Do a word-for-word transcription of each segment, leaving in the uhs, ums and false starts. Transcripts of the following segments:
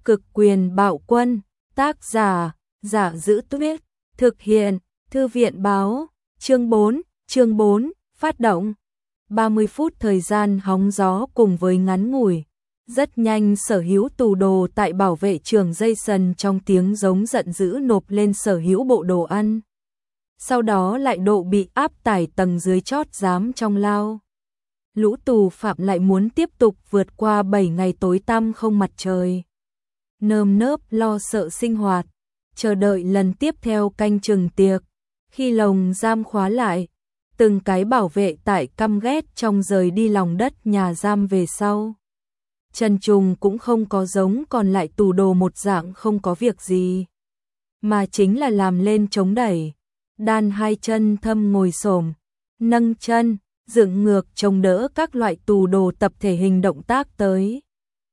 Cực quyền bạo quân, tác giả, Giả Giữ Tuyết, thực hiện, Thư viện báo, chương bốn, chương bốn, phát động. ba mươi phút thời gian hóng gió cùng với ngắn ngủi. Rất nhanh sở hữu tù đồ tại bảo vệ trường Jason trong tiếng giống giận dữ nộp lên sở hữu bộ đồ ăn. Sau đó lại độ bị áp tải tầng dưới chót giám trong lao. Lũ tù phạm lại muốn tiếp tục vượt qua bảy ngày tối tăm không mặt trời. Nơm nớp lo sợ sinh hoạt, chờ đợi lần tiếp theo canh chừng tiệc. Khi lồng giam khóa lại, từng cái bảo vệ tại căm ghét trong rời đi lòng đất nhà giam về sau. Trần Trùng cũng không có giống còn lại tù đồ một dạng không có việc gì, mà chính là làm lên chống đẩy, đan hai chân thâm ngồi xổm, nâng chân, dựng ngược chống đỡ các loại tù đồ tập thể hình động tác tới.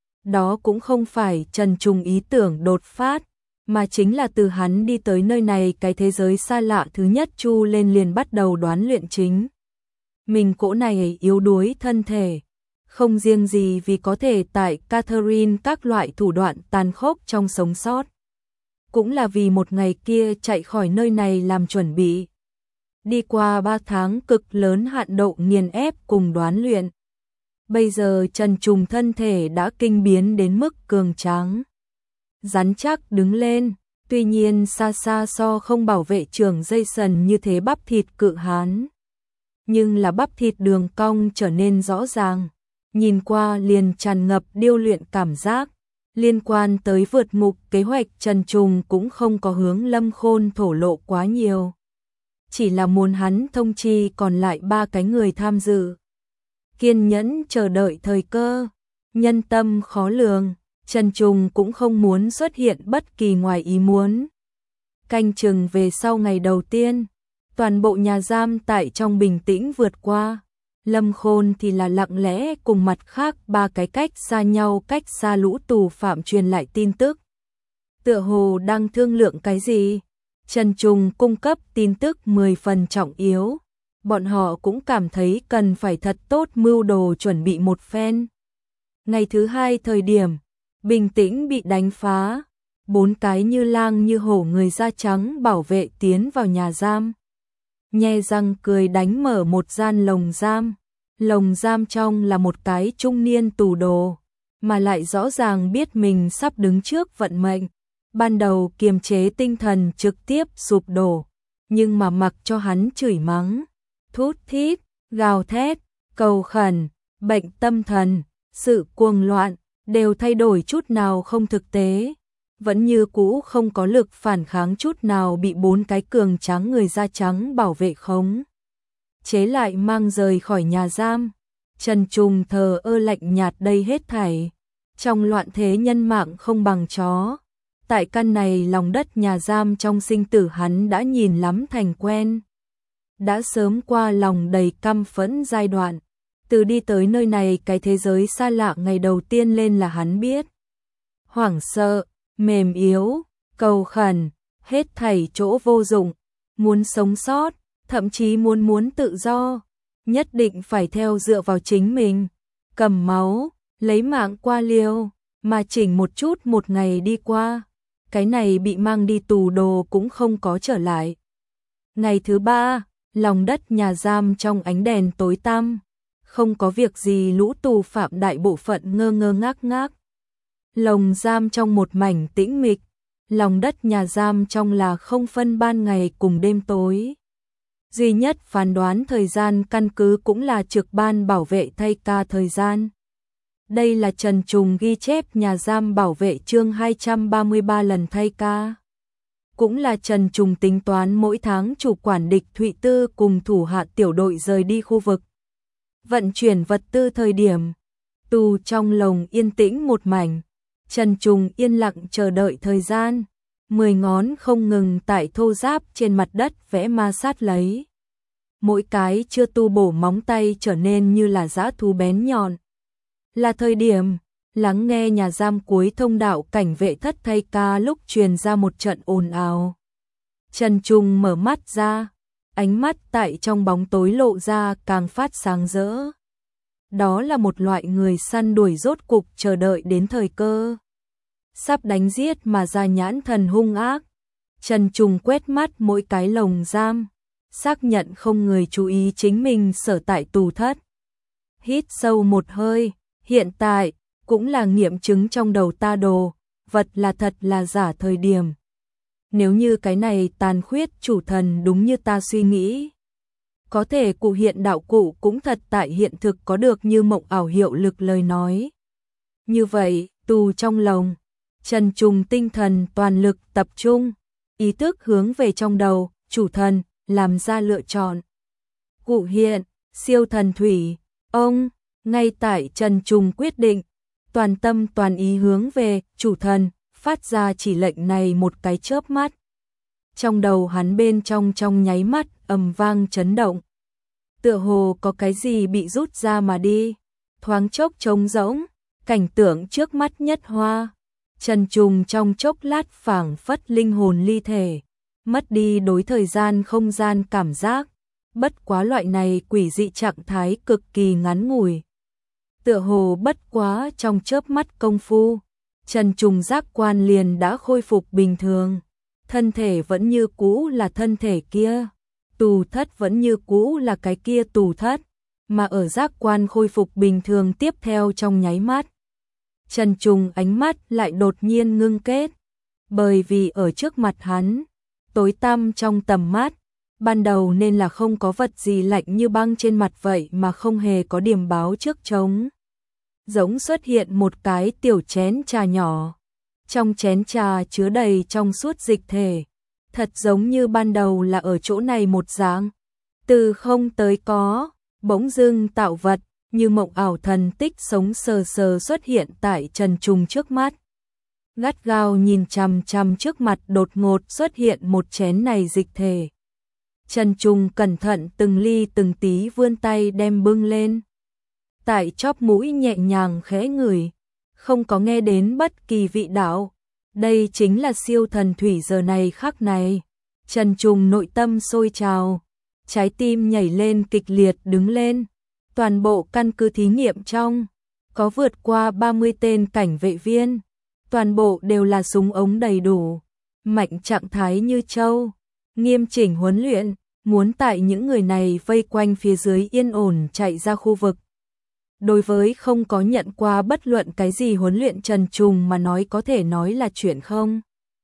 Đó cũng không phải Trần Trùng ý tưởng đột phát, mà chính là từ hắn đi tới nơi này cái thế giới xa lạ thứ nhất chu lên liền bắt đầu đoán luyện chính. Mình cỗ này yếu đuối thân thể, không riêng gì vì có thể tại Catherine các loại thủ đoạn tàn khốc trong sống sót. Cũng là vì một ngày kia chạy khỏi nơi này làm chuẩn bị. Đi qua ba tháng cực lớn hạn độ nghiền ép cùng đoán luyện. Bây giờ Trần Trùng thân thể đã kinh biến đến mức cường tráng. Rắn chắc đứng lên, tuy nhiên xa xa so không bảo vệ trưởng Jason như thế bắp thịt cự hán. Nhưng là bắp thịt đường cong trở nên rõ ràng, nhìn qua liền tràn ngập điêu luyện cảm giác. Liên quan tới vượt ngục kế hoạch Trần Trùng cũng không có hướng Lâm Khôn thổ lộ quá nhiều. Chỉ là muốn hắn thông chi còn lại ba cái người tham dự. Kiên nhẫn chờ đợi thời cơ, nhân tâm khó lường, Trần Trùng cũng không muốn xuất hiện bất kỳ ngoài ý muốn. Canh chừng về sau ngày đầu tiên, toàn bộ nhà giam tại trong bình tĩnh vượt qua. Lâm Khôn thì là lặng lẽ cùng mặt khác ba cái cách xa nhau cách xa lũ tù phạm truyền lại tin tức. Tựa hồ đang thương lượng cái gì? Trần Trùng cung cấp tin tức mười phần trọng yếu. Bọn họ cũng cảm thấy cần phải thật tốt mưu đồ chuẩn bị một phen. Ngày thứ hai thời điểm, bình tĩnh bị đánh phá. Bốn cái như lang như hổ người da trắng bảo vệ tiến vào nhà giam. Nhe răng cười đánh mở một gian lồng giam. Lồng giam trong là một cái trung niên tù đồ, mà lại rõ ràng biết mình sắp đứng trước vận mệnh. Ban đầu kiềm chế tinh thần trực tiếp sụp đổ, nhưng mà mặc cho hắn chửi mắng, thút thít, gào thét, cầu khẩn, bệnh tâm thần, sự cuồng loạn, đều thay đổi chút nào không thực tế. Vẫn như cũ không có lực phản kháng chút nào bị bốn cái cường tráng người da trắng bảo vệ khống chế lại mang rời khỏi nhà giam. Trần Trùng thờ ơ lạnh nhạt đây hết thảy. Trong loạn thế nhân mạng không bằng chó. Tại căn này lòng đất nhà giam trong sinh tử hắn đã nhìn lắm thành quen. Đã sớm qua lòng đầy căm phẫn giai đoạn. Từ đi tới nơi này cái thế giới xa lạ ngày đầu tiên lên là hắn biết. Hoảng sợ, mềm yếu, cầu khẩn, hết thảy chỗ vô dụng. Muốn sống sót, thậm chí muốn muốn tự do, nhất định phải theo dựa vào chính mình, cầm máu, lấy mạng qua liều, mà chỉnh một chút một ngày đi qua, cái này bị mang đi tù đồ cũng không có trở lại. Ngày thứ ba, lòng đất nhà giam trong ánh đèn tối tăm, không có việc gì lũ tù phạm đại bộ phận ngơ ngơ ngác ngác. Lồng giam trong một mảnh tĩnh mịch, lòng đất nhà giam trong là không phân ban ngày cùng đêm tối. Duy nhất phán đoán thời gian căn cứ cũng là trực ban bảo vệ thay ca thời gian. Đây là Trần Trùng ghi chép nhà giam bảo vệ chương hai trăm ba mươi ba lần thay ca. Cũng là Trần Trùng tính toán mỗi tháng chủ quản địch Thụy Tư cùng thủ hạ tiểu đội rời đi khu vực. Vận chuyển vật tư thời điểm, tù trong lồng yên tĩnh một mảnh. Trần Trùng yên lặng chờ đợi thời gian. Mười ngón không ngừng tại thô giáp trên mặt đất vẽ ma sát lấy. Mỗi cái chưa tu bổ móng tay trở nên như là dã thú bén nhọn. Là thời điểm, lắng nghe nhà giam cuối thông đạo cảnh vệ thất thay ca lúc truyền ra một trận ồn ào. Trần Trùng mở mắt ra, ánh mắt tại trong bóng tối lộ ra càng phát sáng rỡ. Đó là một loại người săn đuổi rốt cục chờ đợi đến thời cơ. sắp đánh giết mà ra nhãn thần hung ác. Trần Trùng quét mắt mỗi cái lồng giam, xác nhận không người chú ý chính mình sở tại tù thất. Hít sâu một hơi, hiện tại, cũng là nghiệm chứng trong đầu ta đồ, vật là thật là giả thời điểm. Nếu như cái này tàn khuyết chủ thần đúng như ta suy nghĩ, có thể cụ hiện đạo cụ cũng thật tại hiện thực có được như mộng ảo hiệu lực lời nói. Như vậy, tù trong lồng, Trần Trùng tinh thần toàn lực tập trung, ý thức hướng về trong đầu, chủ thần, làm ra lựa chọn. Cụ hiện, siêu thần thủy, ông, ngay tại Trần Trùng quyết định, toàn tâm toàn ý hướng về, chủ thần, phát ra chỉ lệnh này một cái chớp mắt. Trong đầu hắn bên trong trong nháy mắt, ầm vang chấn động. Tựa hồ có cái gì bị rút ra mà đi, thoáng chốc trống rỗng, cảnh tượng trước mắt nhất hoa. Trần Trùng trong chốc lát phảng phất linh hồn ly thể, mất đi đối thời gian không gian cảm giác, bất quá loại này quỷ dị trạng thái cực kỳ ngắn ngủi. Tựa hồ bất quá trong chớp mắt công phu, Trần Trùng giác quan liền đã khôi phục bình thường, thân thể vẫn như cũ là thân thể kia, tù thất vẫn như cũ là cái kia tù thất, mà ở giác quan khôi phục bình thường tiếp theo trong nháy mắt. Trần Trùng ánh mắt lại đột nhiên ngưng kết, bởi vì ở trước mặt hắn, tối tăm trong tầm mắt, ban đầu nên là không có vật gì lạnh như băng trên mặt vậy mà không hề có điểm báo trước trống. Giống xuất hiện một cái tiểu chén trà nhỏ, trong chén trà chứa đầy trong suốt dịch thể, thật giống như ban đầu là ở chỗ này một dạng, từ không tới có, bỗng dưng tạo vật, như mộng ảo thần tích sống sờ sờ xuất hiện tại Trần Trùng trước mắt. Gắt gao nhìn chằm chằm trước mặt đột ngột xuất hiện một chén này dịch thể. Trần Trùng cẩn thận từng ly từng tí vươn tay đem bưng lên. Tại chóp mũi nhẹ nhàng khẽ ngửi, không có nghe đến bất kỳ vị đạo. Đây chính là siêu thần thủy giờ này khắc này. Trần Trùng nội tâm sôi trào, trái tim nhảy lên kịch liệt đứng lên. Toàn bộ căn cứ thí nghiệm trong, có vượt qua ba mươi tên cảnh vệ viên, toàn bộ đều là súng ống đầy đủ, mạnh trạng thái như trâu, nghiêm chỉnh huấn luyện, muốn tại những người này vây quanh phía dưới yên ổn chạy ra khu vực. Đối với không có nhận qua bất luận cái gì huấn luyện Trần Trùng mà nói có thể nói là chuyện không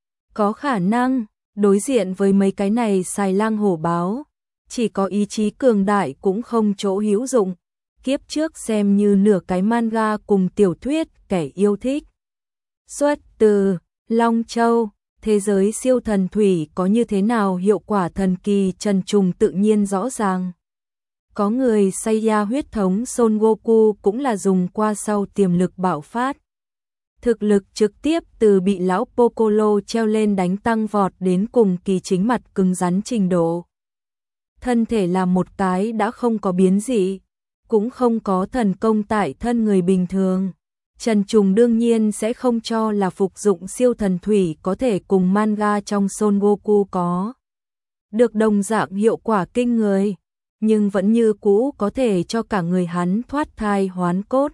có khả năng, đối diện với mấy cái này xài lang hổ báo, chỉ có ý chí cường đại cũng không chỗ hữu dụng. Kiếp trước xem như nửa cái manga cùng tiểu thuyết kẻ yêu thích. Xuất từ Long Châu, thế giới siêu thần thủy có như thế nào hiệu quả thần kỳ Trần Trùng tự nhiên rõ ràng. Có người Saiya huyết thống Son Goku cũng là dùng qua sau tiềm lực bạo phát. Thực lực trực tiếp từ bị lão Piccolo treo lên đánh tăng vọt đến cùng kỳ chính mặt cứng rắn trình độ. Thân thể là một cái đã không có biến dị, cũng không có thần công tại thân người bình thường. Trần Trùng đương nhiên sẽ không cho là phục dụng siêu thần thủy có thể cùng manga trong Son Goku có được đồng dạng hiệu quả kinh người, nhưng vẫn như cũ có thể cho cả người hắn thoát thai hoán cốt.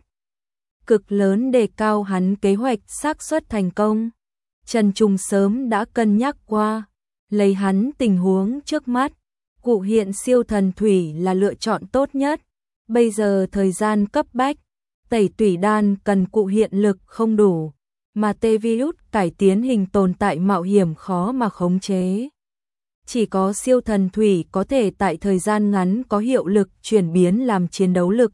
Cực lớn đề cao hắn kế hoạch xác suất thành công. Trần Trùng sớm đã cân nhắc qua, lấy hắn tình huống trước mắt, cụ hiện siêu thần thủy là lựa chọn tốt nhất. Bây giờ thời gian cấp bách, tẩy tủy đan cần cụ hiện lực không đủ, mà tê virus cải tiến hình tồn tại mạo hiểm khó mà khống chế. Chỉ có siêu thần thủy có thể tại thời gian ngắn có hiệu lực chuyển biến làm chiến đấu lực.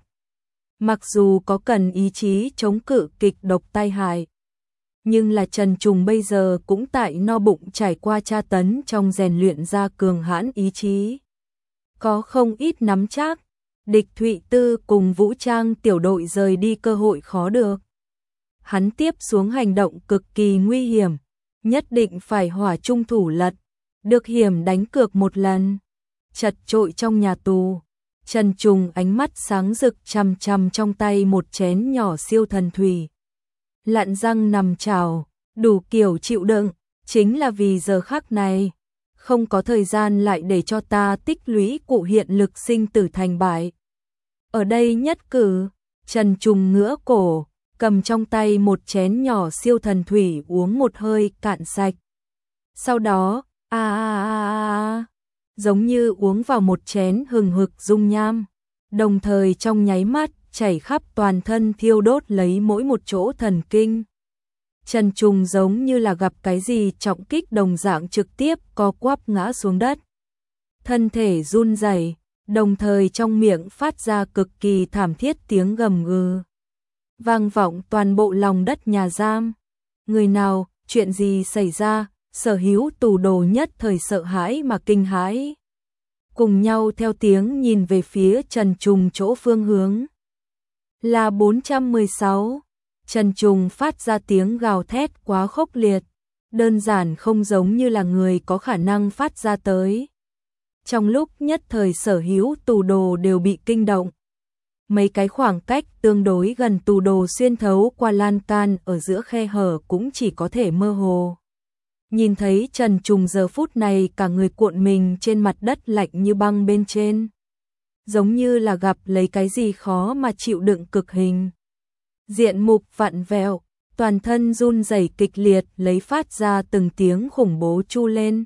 Mặc dù có cần ý chí chống cự kịch độc tai hại, nhưng là Trần Trùng bây giờ cũng tại no bụng trải qua tra tấn trong rèn luyện ra cường hãn ý chí. Có không ít nắm chắc, địch Thụy Tư cùng vũ trang tiểu đội rời đi cơ hội khó được. Hắn tiếp xuống hành động cực kỳ nguy hiểm, nhất định phải hỏa trung thủ lật, được hiểm đánh cược một lần. Chật trội trong nhà tù, Trần Trùng ánh mắt sáng rực chằm chằm trong tay một chén nhỏ siêu thần thủy. Lặn răng nằm chảo, đủ kiểu chịu đựng, chính là vì giờ khắc này. Không có thời gian lại để cho ta tích lũy cụ hiện lực sinh tử thành bại. Ở đây nhất cử, Trần Trùng ngửa cổ, cầm trong tay một chén nhỏ siêu thần thủy uống một hơi cạn sạch. Sau đó, a a a a, giống như uống vào một chén hừng hực dung nham, đồng thời trong nháy mắt chảy khắp toàn thân thiêu đốt lấy mỗi một chỗ thần kinh. Trần Trùng giống như là gặp cái gì trọng kích đồng dạng trực tiếp co quắp ngã xuống đất. Thân thể run rẩy, đồng thời trong miệng phát ra cực kỳ thảm thiết tiếng gầm gừ. Vang vọng toàn bộ lòng đất nhà giam. Người nào, chuyện gì xảy ra, Sở Hữu tù đồ nhất thời sợ hãi mà kinh hãi. Cùng nhau theo tiếng nhìn về phía Trần Trùng chỗ phương hướng. Là bốn trăm mười sáu. Trần Trùng phát ra tiếng gào thét quá khốc liệt, đơn giản không giống như là người có khả năng phát ra tới. Trong lúc nhất thời Sở Hữu tù đồ đều bị kinh động. Mấy cái khoảng cách tương đối gần tù đồ xuyên thấu qua lan can ở giữa khe hở cũng chỉ có thể mơ hồ. Nhìn thấy Trần Trùng giờ phút này cả người cuộn mình trên mặt đất lạnh như băng bên trên. Giống như là gặp lấy cái gì khó mà chịu đựng cực hình. Diện mục vặn vẹo, toàn thân run rẩy kịch liệt lấy phát ra từng tiếng khủng bố chu lên.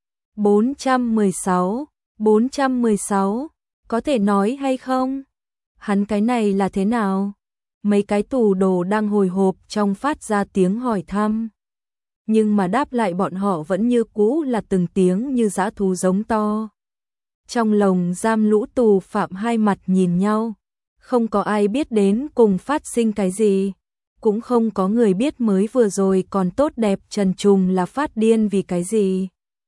bốn trăm mười sáu, bốn trăm mười sáu, có thể nói hay không? Hắn cái này là thế nào? Mấy cái tù đồ đang hồi hộp trong phát ra tiếng hỏi thăm. Nhưng mà đáp lại bọn họ vẫn như cũ là từng tiếng như dã thú giống to. Trong lồng giam lũ tù phạm hai mặt nhìn nhau. Không có ai biết đến cùng phát sinh cái gì. Cũng không có người biết mới vừa rồi còn tốt đẹp Trần Trùng là phát điên vì cái gì.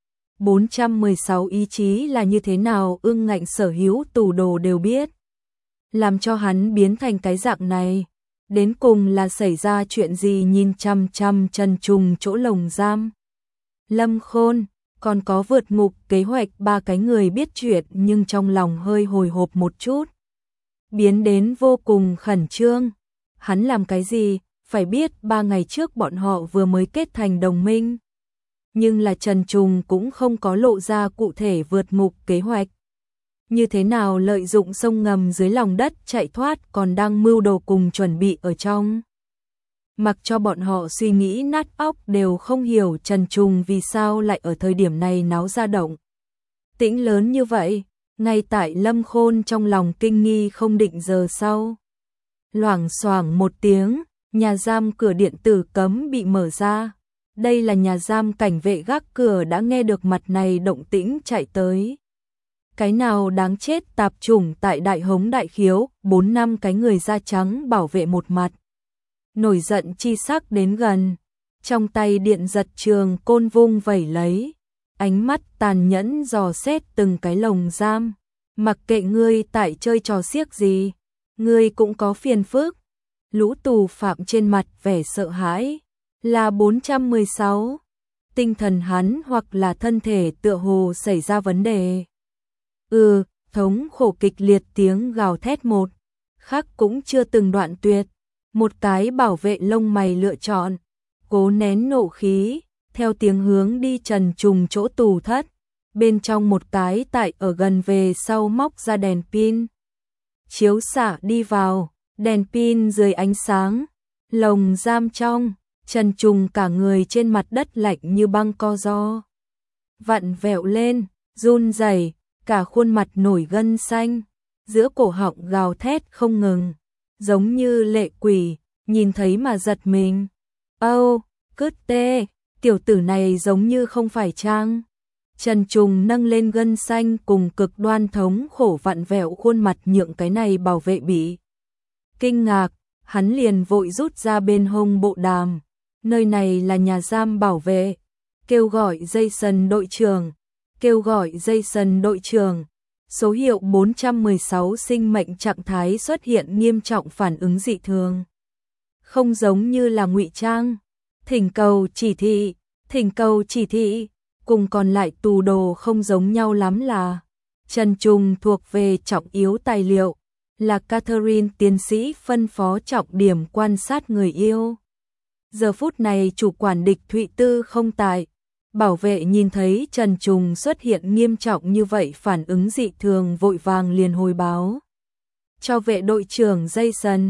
bốn trăm mười sáu ý chí là như thế nào ưng ngạnh Sở Hữu tù đồ đều biết. Làm cho hắn biến thành cái dạng này. Đến cùng là xảy ra chuyện gì nhìn chăm chăm Trần Trùng chỗ lồng giam. Lâm Khôn, còn có vượt ngục kế hoạch ba cái người biết chuyện nhưng trong lòng hơi hồi hộp một chút. Biến đến vô cùng khẩn trương. Hắn làm cái gì, phải biết ba ngày trước bọn họ vừa mới kết thành đồng minh. Nhưng là Trần Trùng cũng không có lộ ra cụ thể vượt ngục kế hoạch. Như thế nào lợi dụng sông ngầm dưới lòng đất chạy thoát còn đang mưu đồ cùng chuẩn bị ở trong. Mặc cho bọn họ suy nghĩ nát óc đều không hiểu Trần Trùng vì sao lại ở thời điểm này náo ra động. Tĩnh lớn như vậy, ngay tại Lâm Khôn trong lòng kinh nghi không định giờ sau. Loảng xoảng một tiếng, nhà giam cửa điện tử cấm bị mở ra. Đây là nhà giam cảnh vệ gác cửa đã nghe được mặt này động tĩnh chạy tới. Cái nào đáng chết tạp chủng tại Đại Hống Đại Khiếu, bốn năm cái người da trắng bảo vệ một mặt. Nổi giận chi sắc đến gần, trong tay điện giật trường côn vung vẩy lấy, ánh mắt tàn nhẫn dò xét từng cái lồng giam. Mặc kệ ngươi tại chơi trò xiếc gì, ngươi cũng có phiền phức. Lũ tù phạm trên mặt vẻ sợ hãi, là bốn trăm mười sáu. Tinh thần hắn hoặc là thân thể tựa hồ xảy ra vấn đề. Ừ, thống khổ kịch liệt tiếng gào thét một khắc cũng chưa từng đoạn tuyệt. Một cái bảo vệ lông mày lựa chọn, cố nén nộ khí, theo tiếng hướng đi Trần Trùng chỗ tù thất. Bên trong một cái tại ở gần về sau móc ra đèn pin. Chiếu xạ đi vào, đèn pin dưới ánh sáng. Lồng giam trong, Trần Trùng cả người trên mặt đất lạnh như băng co ro. Vặn vẹo lên, run rẩy, cả khuôn mặt nổi gân xanh. Giữa cổ họng gào thét không ngừng. Giống như lệ quỷ, nhìn thấy mà giật mình. Âu, cứt tê, tiểu tử này giống như không phải trang. Trần Trùng nâng lên gân xanh cùng cực đoan thống khổ vặn vẹo khuôn mặt nhượng cái này bảo vệ bị. Kinh ngạc, hắn liền vội rút ra bên hông bộ đàm. Nơi này là nhà giam bảo vệ. Kêu gọi Jason đội trưởng. Kêu gọi Jason đội trưởng. Số hiệu bốn trăm mười sáu sinh mệnh trạng thái xuất hiện nghiêm trọng phản ứng dị thường. Không giống như là ngụy trang. Thỉnh cầu chỉ thị, thỉnh cầu chỉ thị, cùng còn lại tù đồ không giống nhau lắm là. Trần Trùng thuộc về trọng yếu tài liệu, là Catherine tiến sĩ phân phó trọng điểm quan sát người yêu. Giờ phút này chủ quản địch Thụy Tư không tại. Bảo vệ nhìn thấy Trần Trùng xuất hiện nghiêm trọng như vậy phản ứng dị thường vội vàng liền hồi báo. Cho vệ đội trưởng Jason,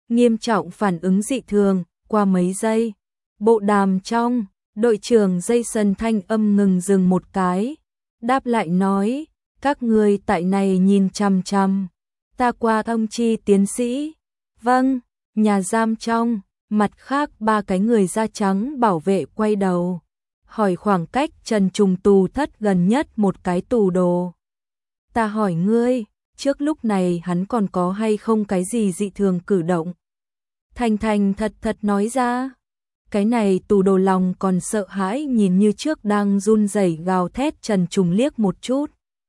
nghiêm trọng phản ứng dị thường, qua mấy giây. Bộ đàm trong, đội trưởng Jason thanh âm ngừng dừng một cái, đáp lại nói, các người tại này nhìn chằm chằm, ta qua thông chi tiến sĩ. Vâng, nhà giam trong, mặt khác ba cái người da trắng bảo vệ quay đầu, hỏi khoảng cách Trần Trùng tù thất gần nhất một cái tù đồ. Ta hỏi ngươi, trước lúc này hắn còn có hay không cái gì dị thường cử động? Thành Thành thật thật nói ra. Cái này tù đồ lòng còn sợ hãi nhìn như trước đang run rẩy gào thét Trần Trùng liếc một chút.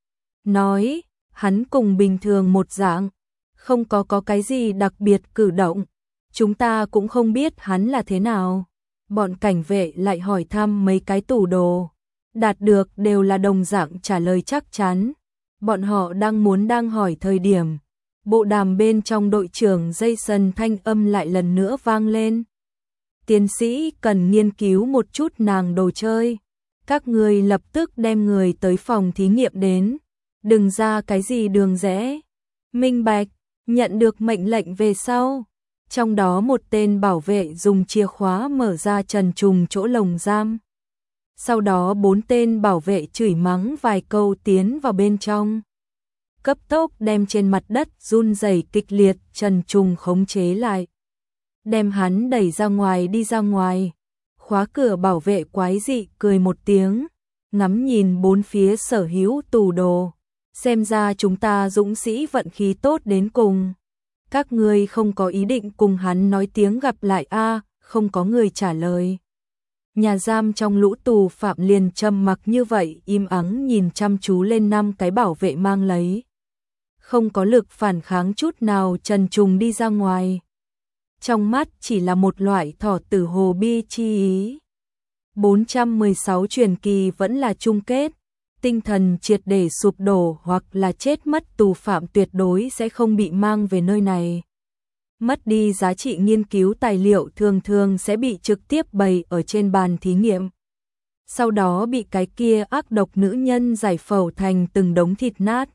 Nói, hắn cùng bình thường một dạng, không có có cái gì đặc biệt cử động. Chúng ta cũng không biết hắn là thế nào. Bọn cảnh vệ lại hỏi thăm mấy cái tù đồ. Đạt được đều là đồng dạng trả lời chắc chắn. Bọn họ đang muốn đang hỏi thời điểm. Bộ đàm bên trong đội trưởng Jason thanh âm lại lần nữa vang lên. Tiến sĩ cần nghiên cứu một chút nàng đồ chơi. Các người lập tức đem người tới phòng thí nghiệm đến. Đừng ra cái gì đường rẽ. Minh bạch, nhận được mệnh lệnh về sau. Trong đó một tên bảo vệ dùng chìa khóa mở ra Trần Trùng chỗ lồng giam. Sau đó bốn tên bảo vệ chửi mắng vài câu tiến vào bên trong. Cấp tốc đem trên mặt đất run rẩy kịch liệt Trần Trùng khống chế lại. Đem hắn đẩy ra ngoài đi ra ngoài. Khóa cửa bảo vệ quái dị cười một tiếng. Ngắm nhìn bốn phía sở hữu tù đồ. Xem ra chúng ta dũng sĩ vận khí tốt đến cùng. Các ngươi không có ý định cùng hắn nói tiếng gặp lại a? À, không có người trả lời. Nhà giam trong lũ tù phạm liền trầm mặc như vậy, im ắng nhìn chăm chú lên năm cái bảo vệ mang lấy. Không có lực phản kháng chút nào. Trần Trùng đi ra ngoài. Trong mắt chỉ là một loại thỏ tử hồ bi chi ý. bốn trăm mười sáu truyền kỳ vẫn là chung kết. Tinh thần triệt để sụp đổ hoặc là chết mất tù phạm tuyệt đối sẽ không bị mang về nơi này. Mất đi giá trị nghiên cứu tài liệu thường thường sẽ bị trực tiếp bày ở trên bàn thí nghiệm. Sau đó bị cái kia ác độc nữ nhân giải phẫu thành từng đống thịt nát.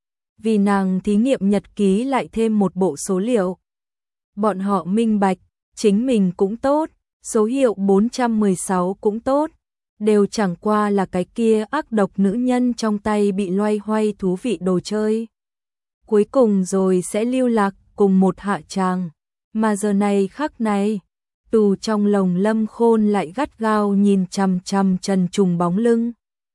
Vì nàng thí nghiệm nhật ký lại thêm một bộ số liệu. Bọn họ minh bạch, chính mình cũng tốt, số hiệu bốn trăm mười sáu cũng tốt. Đều chẳng qua là cái kia ác độc nữ nhân trong tay bị loay hoay thú vị đồ chơi. Cuối cùng rồi sẽ lưu lạc cùng một hạ tràng. Mà giờ này khắc này, tù trong lồng Lâm Khôn lại gắt gao nhìn chằm chằm Trần Trùng bóng lưng.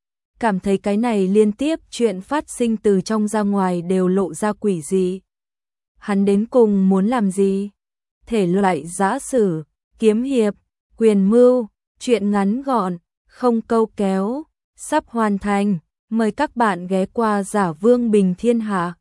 Cảm thấy cái này liên tiếp chuyện phát sinh từ trong ra ngoài đều lộ ra quỷ dị. Hắn đến cùng muốn làm gì? Thể loại giã sử, kiếm hiệp, quyền mưu, chuyện ngắn gọn, không câu kéo, sắp hoàn thành. Mời các bạn ghé qua Giả Vương Bình Thiên Hạ.